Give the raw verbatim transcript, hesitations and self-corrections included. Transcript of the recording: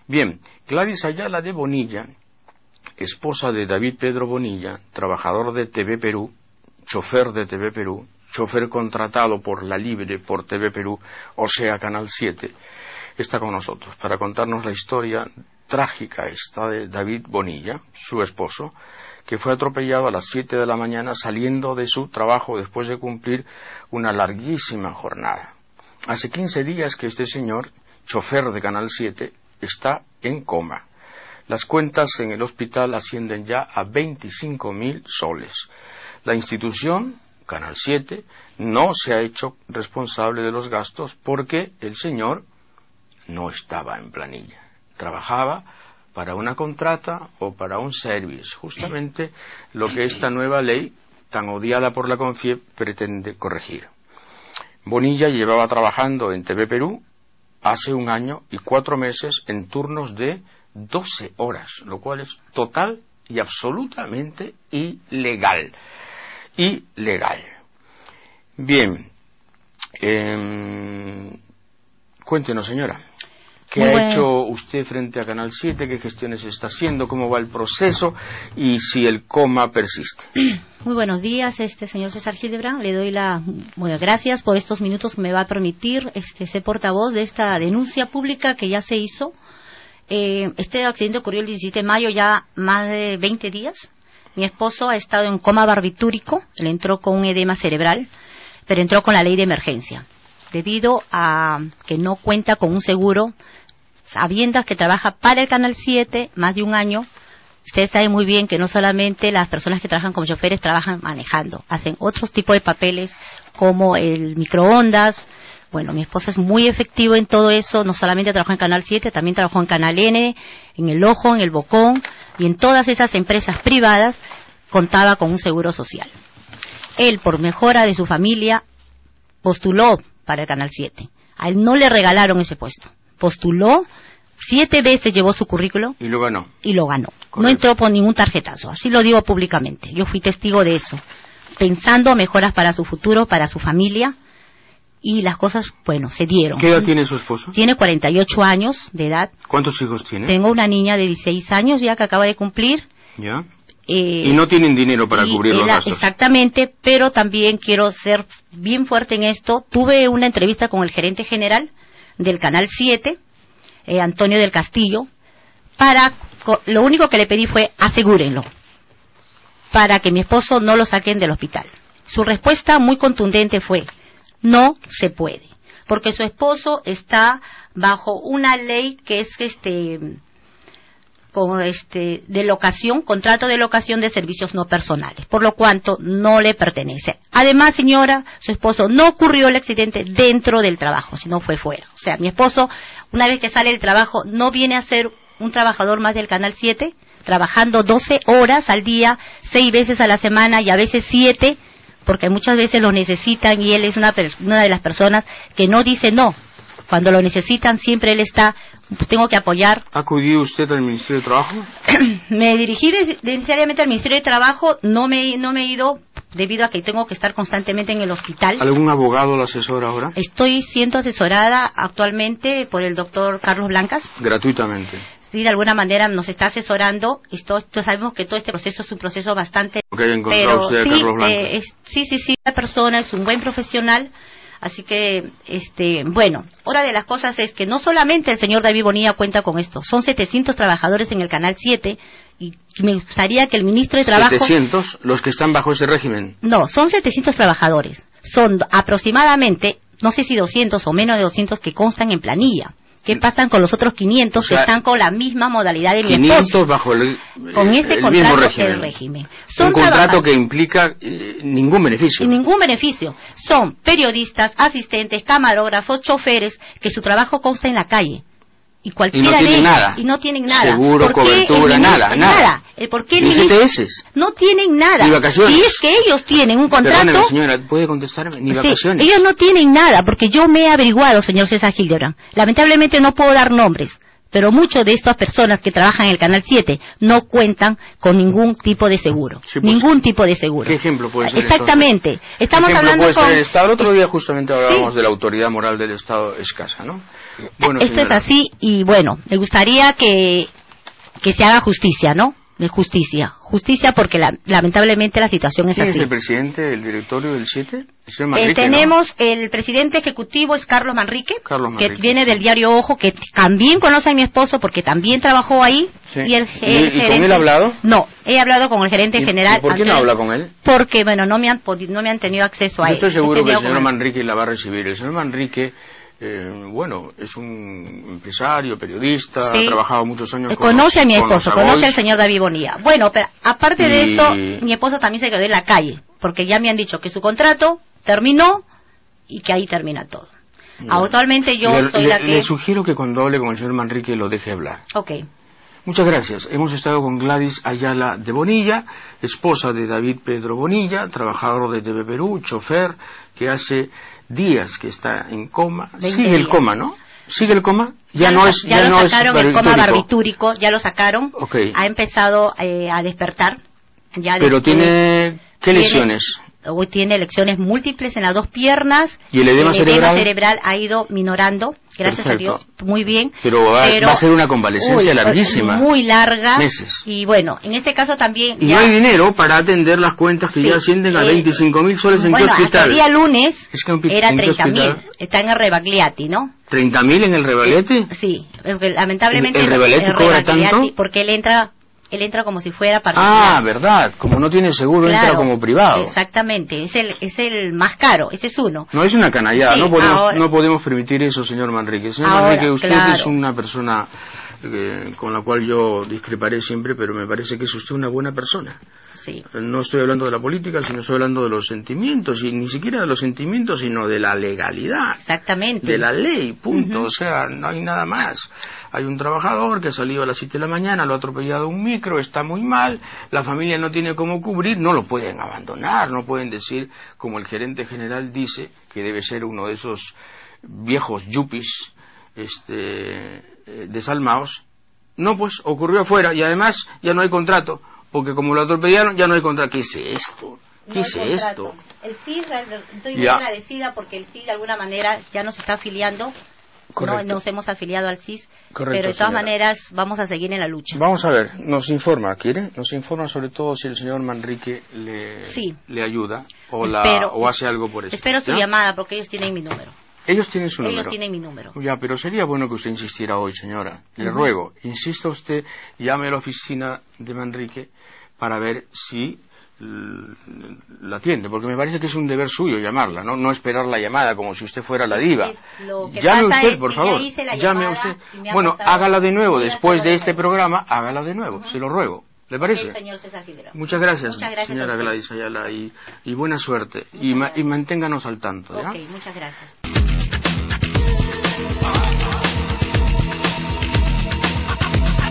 Bien, Gladys Ayala de Bonilla, esposa de David Pedro Bonilla, trabajador de T V Perú, chofer de T V Perú, chofer contratado por La Libre, por T V Perú, o sea, Canal siete, está con nosotros para contarnos la historia trágica esta de David Bonilla, su esposo, que fue atropellado a las siete de la mañana saliendo de su trabajo después de cumplir una larguísima jornada. Hace quince días que este señor, chofer de Canal siete, está en coma. Las cuentas en el hospital ascienden ya a veinticinco mil soles. La institución, Canal siete, no se ha hecho responsable de los gastos porque el señor no estaba en planilla. Trabajaba para una contrata o para un service, justamente lo que esta nueva ley, tan odiada por la CONFIEP, pretende corregir. Bonilla llevaba trabajando en T V Perú hace un año y cuatro meses en turnos de doce horas, lo cual es total y absolutamente ilegal. Ilegal. Bien, eh, cuéntenos, señora, ¿qué Muy ha bueno. hecho usted frente a Canal siete? ¿Qué gestiones está haciendo? ¿Cómo va el proceso? Y si el coma persiste. Muy buenos días, este señor César Hildebrand. Le doy la bueno, gracias por estos minutos que me va a permitir este, ser portavoz de esta denuncia pública que ya se hizo. Eh, este accidente ocurrió el diecisiete de mayo, ya más de veinte días. Mi esposo ha estado en coma barbitúrico, él entró con un edema cerebral, pero entró con la ley de emergencia, debido a que no cuenta con un seguro, sabiendas que trabaja para el Canal siete más de un año. Ustedes saben muy bien que no solamente las personas que trabajan como choferes trabajan manejando, hacen otros tipos de papeles como el microondas. Bueno, mi esposa es muy efectivo en todo eso, no solamente trabajó en Canal siete, también trabajó en Canal N, en El Ojo, en El Bocón, y en todas esas empresas privadas contaba con un seguro social. Él, por mejora de su familia, postuló para el Canal siete. A él no le regalaron ese puesto. Postuló, siete veces llevó su currículo. Y lo ganó. Y lo ganó. Correcto. No entró por ningún tarjetazo, así lo digo públicamente. Yo fui testigo de eso. Pensando mejoras para su futuro, para su familia, y las cosas, bueno, se dieron. ¿Qué edad tiene su esposo? Tiene cuarenta y ocho años de edad. ¿Cuántos hijos tiene? Tengo una niña de dieciséis años ya que acaba de cumplir. ¿Ya? Eh, y no tienen dinero para y cubrir los él- gastos. Exactamente, pero también quiero ser bien fuerte en esto. Tuve una entrevista con el gerente general del Canal siete, eh, Antonio del Castillo, para, co- lo único que le pedí fue asegúrenlo, para que mi esposo no lo saquen del hospital. Su respuesta muy contundente fue, no se puede, porque su esposo está bajo una ley que es este con este de locación, contrato de locación de servicios no personales, por lo cuanto no le pertenece. Además, señora, su esposo no ocurrió el accidente dentro del trabajo, sino fue fuera. O sea, mi esposo, una vez que sale del trabajo, no viene a ser un trabajador más del Canal siete, trabajando doce horas al día, seis veces a la semana y a veces siete, porque muchas veces lo necesitan y él es una, per- una de las personas que no dice no. Cuando lo necesitan siempre él está, pues, tengo que apoyar. ¿Ha acudido usted al Ministerio de Trabajo? Me dirigí nes- necesariamente al Ministerio de Trabajo, no me, no me he ido debido a que tengo que estar constantemente en el hospital. ¿Algún abogado lo asesora ahora? Estoy siendo asesorada actualmente por el doctor Carlos Blancas. Gratuitamente. Sí, de alguna manera nos está asesorando. Esto, esto sabemos que todo este proceso es un proceso bastante... ¿Qué haya encontrado pero usted a sí, Carlos Blancas? eh, es- sí, sí, sí, la persona es un buen profesional. Así que, este, bueno, otra de las cosas es que no solamente el señor David Bonilla cuenta con esto, son setecientos trabajadores en el Canal siete y me gustaría que el ministro de Trabajo... setecientos, los que están bajo ese régimen. No, son setecientos trabajadores. Son aproximadamente, no sé si doscientos o menos de doscientos que constan en planilla. ¿Qué pasan con los otros quinientos O sea, que están con la misma modalidad de mi esposo? quinientos bajo el, Con el- ese el contrato, mismo régimen. el régimen. Son Un contrato trabajadores- que implica eh, ningún beneficio. Sin ningún beneficio. Son periodistas, asistentes, camarógrafos, choferes, que su trabajo consta en la calle. Y cualquiera Y no de tienen ellos- nada. Y no tienen nada. Seguro, ¿Por qué el cobertura, ministro- nada, nada. ¿El por qué el Ni ministro- C T S. No tienen nada. Ni vacaciones. Si es que ellos tienen un contrato... Perdóneme, señora, ¿puede contestarme? Ni Sí, vacaciones. ellos no tienen nada, porque yo me he averiguado, señor César Hildebrand. Lamentablemente no puedo dar nombres, pero muchas de estas personas que trabajan en el Canal siete no cuentan con ningún tipo de seguro. Sí, pues, ningún tipo de seguro. ¿Qué ejemplo puede ser? Exactamente. Esto? Estamos hablando puede con... ser el Estado. El otro día justamente hablábamos sí. de la autoridad moral del Estado escasa, ¿no? Bueno, Esto señora. es así y bueno, me gustaría que, que se haga justicia, ¿no? Justicia. Justicia porque la, lamentablemente la situación es ¿Quién así. es el presidente del directorio del siete? El señor Eh, Manrique, tenemos ¿no? el presidente ejecutivo es Carlos Manrique, Carlos Manrique, que viene sí. del diario Ojo, que también conoce a mi esposo porque también trabajó ahí. Sí. Y, el, ¿Y, el ¿Y gerente, con él ha hablado? No, he hablado con el gerente ¿Y, general. ¿y por qué no habla con él? Porque, bueno, no me han, podi- no me han tenido acceso a Yo él. estoy seguro He que el tenido señor con- Manrique la va a recibir. El señor Manrique, eh, bueno, es un empresario, periodista, Sí. ha trabajado muchos años Eh, con Conoce los, a mi con los esposo, conoce Agois. al señor David Bonilla. Bueno, pero aparte de Y- eso, mi esposo también se quedó en la calle, porque ya me han dicho que su contrato terminó y que ahí termina todo. No. Actualmente yo le, soy le- la que... le sugiero que cuando hable con el señor Manrique lo deje hablar. Ok. Muchas gracias. Hemos estado con Gladys Ayala de Bonilla, esposa de David Pedro Bonilla, trabajador de T V Perú, chofer, que hace días que está en coma. Sigue el días. coma, ¿no? ¿Sigue el coma? Ya, Ya no lo, es ya ya lo no sacaron es el coma barbitúrico. barbitúrico, ya lo sacaron. Okay. Ha empezado eh, a despertar. Ya Pero después- tiene... ¿Qué tiene- lesiones? Hoy tiene lesiones múltiples en las dos piernas. ¿Y el edema cerebral? cerebral ha ido minorando, gracias Perfecto. a Dios, muy bien. Pero va, va a ser una convalecencia uy, larguísima. Muy larga. Meses. Y bueno, en este caso también... Y ya- no hay dinero para atender las cuentas que Sí. ya ascienden a Eh, veinticinco mil soles en bueno, qué hasta hospital. el día lunes Es que en pi- era ¿en qué treinta mil. hospital? Está en el Rebagliati, ¿no? ¿treinta mil en el Revalete? Sí, porque lamentablemente... ¿El- el Rebagliati cobra Rebagliati, tanto? Porque él entra... Él entra como si fuera particular. Ah, verdad. Como no tiene seguro, entra Claro, como privado. Exactamente, es el, es el más caro, ese es uno. No, es una canallada. Sí, no, podemos, ahora- no podemos permitir eso, señor Manrique. Señor Ahora, Manrique, usted claro. es una persona eh, con la cual yo discreparé siempre, pero me parece que es usted una buena persona. Sí. No estoy hablando de la política, sino estoy hablando de los sentimientos, y ni siquiera de los sentimientos, sino de la legalidad. Exactamente. De la ley, punto. Ujú. O sea, no hay nada más. Hay un trabajador que ha salido a las siete de la mañana, lo ha atropellado un micro, está muy mal, la familia no tiene cómo cubrir, no lo pueden abandonar, no pueden decir, como el gerente general dice, que debe ser uno de esos viejos yuppies este, eh, desalmados. No, pues ocurrió afuera y además ya no hay contrato, porque como lo atropellaron ya no hay contrato. ¿Qué es esto? ¿Qué No es hay contrato. esto? El C I S, estoy muy Ya. agradecida porque el C I S de alguna manera ya nos está afiliando. Correcto. No nos hemos afiliado al C I S, Correcto, pero de todas señora. maneras vamos a seguir en la lucha. Vamos a ver, nos informa, ¿quiere? Nos informa sobre todo si el señor Manrique le, Sí. le ayuda o, la, Espero- o hace algo por eso. Espero su ¿ya? llamada porque ellos tienen mi número. Ellos tienen su número. Ellos tienen mi número. Ya, pero sería bueno que usted insistiera hoy, señora. Le Ujú. ruego, insista usted, llame a la oficina de Manrique para ver si l- la atiende, porque me parece que es un deber suyo llamarla, no, no esperar la llamada como si usted fuera la diva. Es- lo que Llame pasa usted, es por que ya favor. hice la Llame a llamada usted. y me ha Bueno, pasado- hágala de nuevo voy a después hacerlo de de este nuevo. programa, hágala de nuevo, Ujú. se lo ruego. ¿Le parece? El señor César Figueroa. Muchas gracias, Muchas gracias señora a usted. Gladys Ayala, y, y buena suerte. Muchas Y, ma- y gracias. manténganos al tanto, ¿ya? Ok, muchas gracias.